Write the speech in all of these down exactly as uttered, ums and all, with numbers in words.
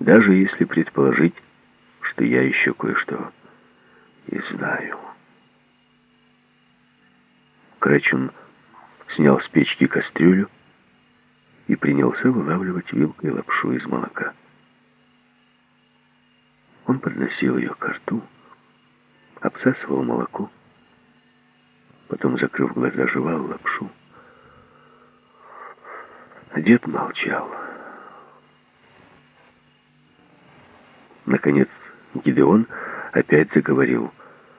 даже если предположить, что я еще кое-что и знаю. Крачун снял с печки кастрюлю и принялся вылавливать вилкой лапшу из молока. Он подносил ее ко рту, обсасывал молоко, потом, закрыв глаза, жевал лапшу. Дед молчал. Наконец Гидеон опять заговорил.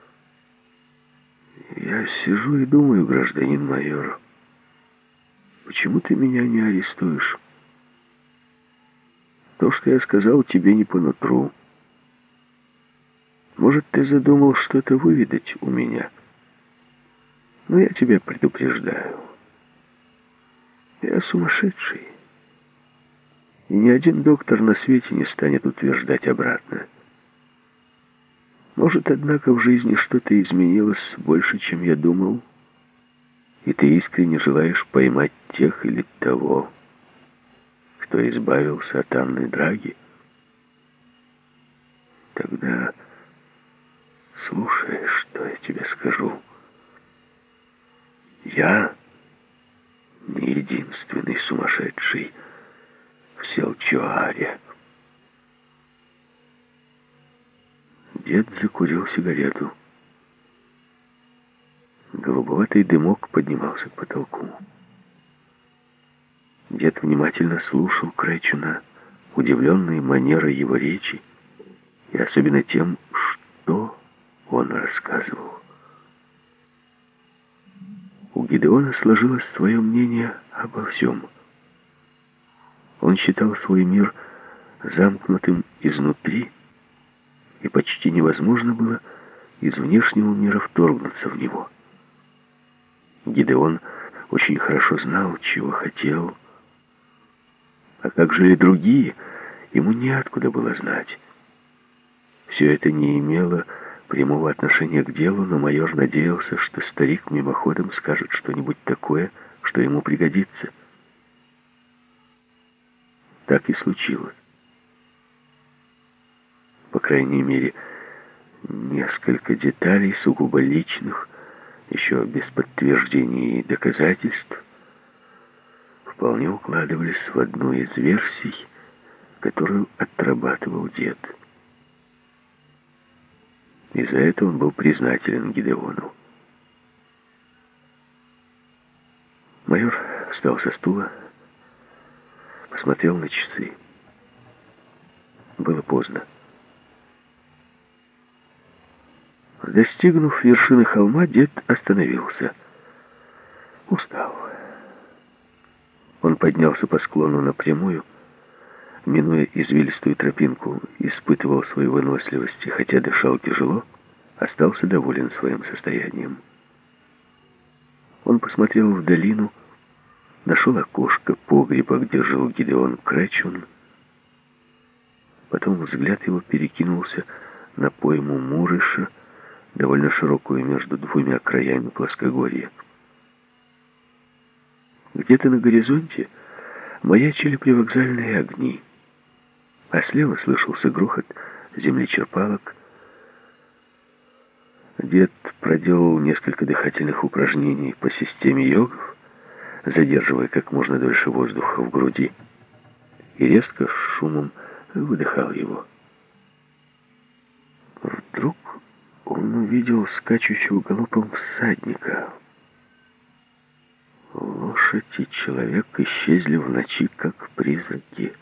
«Я сижу и думаю, гражданин майор, почему ты меня не арестуешь? То, что я сказал, тебе не по нутру. Может, ты задумал что-то выведать у меня? Но я тебя предупреждаю. Я сумасшедший. И ни один доктор на свете не станет утверждать обратное. Может, однако, в жизни что-то изменилось больше, чем я думал, и ты искренне желаешь поймать тех или того, кто избавился от Анны Драги? Тогда слушай, что я тебе скажу. Я не единственный сумасшедший в Селчуаре. Дед закурил сигарету. Голубоватый дымок поднимался к потолку. Дед внимательно слушал Крачуна, удивленный манерой его речи, и особенно тем, что он рассказывал. У Гидеона сложилось свое мнение обо всем. Он считал свой мир замкнутым изнутри, и почти невозможно было из внешнего мира вторгнуться в него. Гидеон очень хорошо знал, чего хотел, а как жили другие, ему неоткуда было знать. Все это не имело прямого отношения к делу, но майор надеялся, что старик мимоходом скажет что-нибудь такое, что ему пригодится. Так и случилось. По крайней мере, несколько деталей, сугубо личных, еще без подтверждений и доказательств, вполне укладывались в одну из версий, которую отрабатывал дед. И за это он был признателен Гидеону. Майор встал со стула, посмотрел на часы. Было поздно. Достигнув вершины холма, дед остановился. Устал. Он поднялся по склону напрямую, минуя извилистую тропинку, испытывал свою выносливость, и хотя дышал тяжело, остался доволен своим состоянием. Он посмотрел в долину, нашел окошко погреба, где жил Гидеон Крачун. Потом взгляд его перекинулся на пойму Мурыша, довольно широкую между двумя краями плоскогорья. Где-то на горизонте маячили привокзальные огни, а слева слышался грохот землечерпалок. Дед проделал несколько дыхательных упражнений по системе йогов, задерживая как можно дольше воздуха в груди, и резко с шумом выдыхал его. Вдруг он увидел скачущего галопом всадника. Лошадь и человек исчезли в ночи, как призраки.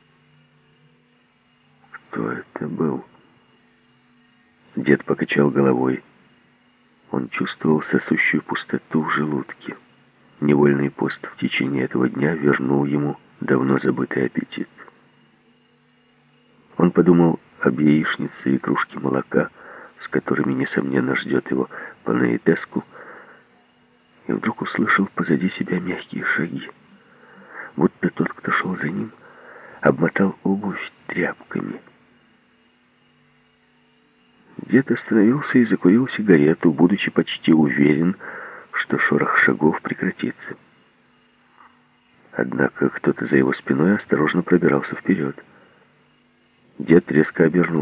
Кто это был? Дед покачал головой. Он чувствовал сосущую пустоту в желудке. Невольный пост в течение этого дня вернул ему давно забытый аппетит. Он подумал об яичнице и кружке молока, с которыми, несомненно, ждет его Панаитеску, и вдруг услышал позади себя мягкие шаги, будто тот, кто шел за ним, обмотал обувь тряпками. Дед остановился и закурил сигарету, будучи почти уверен, что шорох шагов прекратится. Однако кто-то за его спиной осторожно пробирался вперед. Дед резко обернулся.